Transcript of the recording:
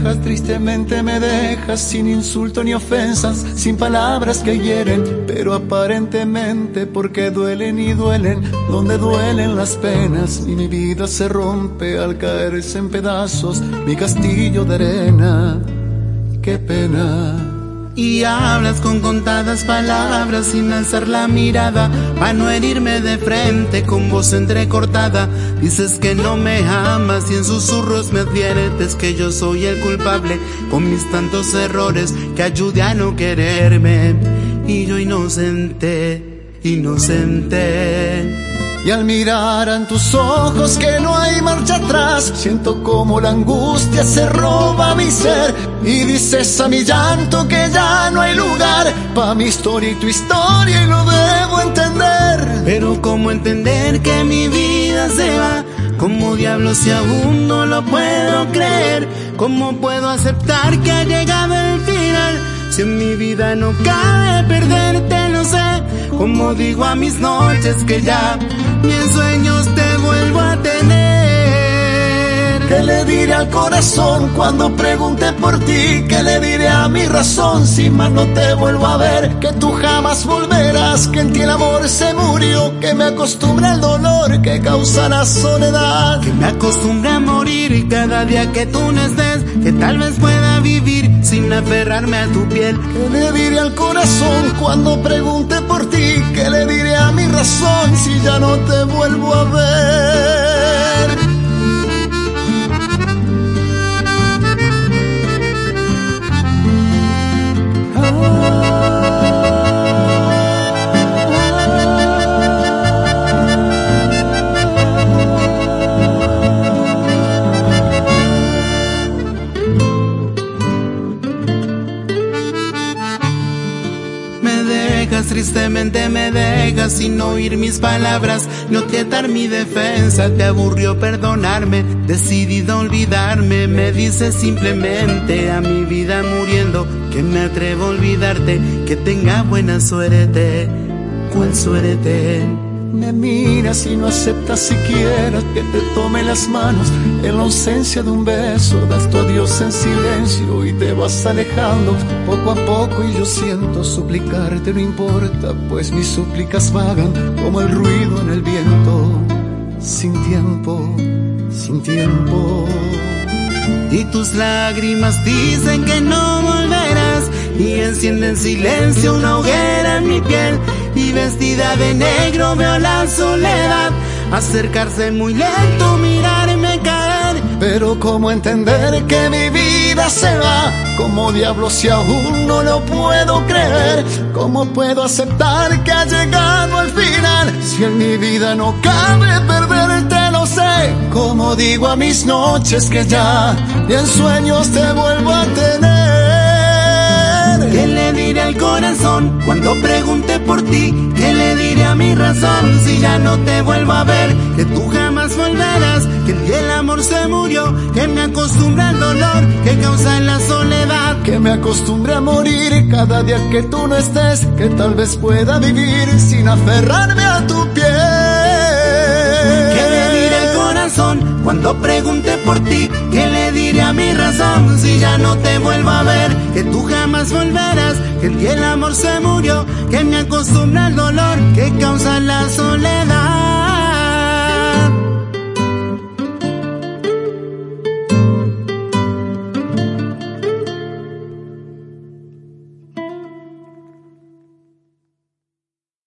tristemente me dejas, sin insulto ni ofensas, sin palabras que hieren, pero aparentemente porque duelen y duelen, donde duelen las penas, y mi vida se rompe al caerse en pedazos, mi castillo de arena, qué pena. Y hablas con contadas palabras sin alzar la mirada, para no herirme de frente con voz entrecortada. Dices que no me amas y en susurros me adviertes que yo soy el culpable con mis tantos errores, que ayude a no quererme. Y yo inocente, inocente. Y al mirar en tus ojos que no hay marcha atrás, siento como la angustia se roba mi ser, y dices a mi llanto que ya no hay lugar pa' mi historia y tu historia, y lo debo entender. Pero cómo entender que mi vida se va, como diablos si aún no lo puedo creer. Cómo puedo aceptar que ha llegado el final, si en mi vida no cabe perderte, no sé. Como digo a mis noches que ya ni en sueños te vuelvo a tener. ¿Qué le diré al corazón cuando pregunte por ti? ¿Qué le diré a mi razón si más no te vuelvo a ver? Que tú jamás volverás, que en ti el amor se murió, que me acostumbra al dolor que causa la soledad, que me acostumbra a morir cada día que tú no estés, que tal vez pueda vivir sin aferrarme a tu piel. ¿Qué le diré al corazón cuando pregunte por ti? ¿Qué le diré a mi razón si ya no te vuelvo a ver? Tristemente me dejas sin oír mis palabras, no quietar mi defensa, te aburrió perdonarme, decidido olvidarme, me dices simplemente a mi vida muriendo, que me atrevo a olvidarte, que tenga buena suerte. ¿Cuál suerte? Me miras y no aceptas siquiera que te tome las manos, en la ausencia de un beso das tu adiós en silencio y te vas alejando poco a poco, y yo siento suplicarte no importa, pues mis súplicas vagan como el ruido en el viento, sin tiempo, sin tiempo. Y tus lágrimas dicen que no volverás, y encienden en silencio una hoguera en mi piel, y vestida de negro veo la soledad acercarse muy lento, mirarme caer. Pero cómo entender que mi vida se va, como diablos si aún no lo puedo creer. Cómo puedo aceptar que ha llegado al final, si en mi vida no cabe perderte, no sé. Como digo a mis noches que ya ni en sueños te vuelvo a tener. ¿Qué le diré al corazón cuando pregunte por ti? ¿Qué le diré a mi razón si ya no te vuelvo a ver? Que tú jamás volverás, que en ti el amor se murió, que me acostumbra al dolor que causa la soledad, que me acostumbre a morir cada día que tú no estés, que tal vez pueda vivir sin aferrarme a tu piel. ¿Qué le diré al corazón cuando pregunte por ti? ¿Qué le diré a mi razón si ya no te vuelvo a ver? Que tú jamás volverás, que en ti el amor se murió, que me acostumbra al dolor que causa la soledad.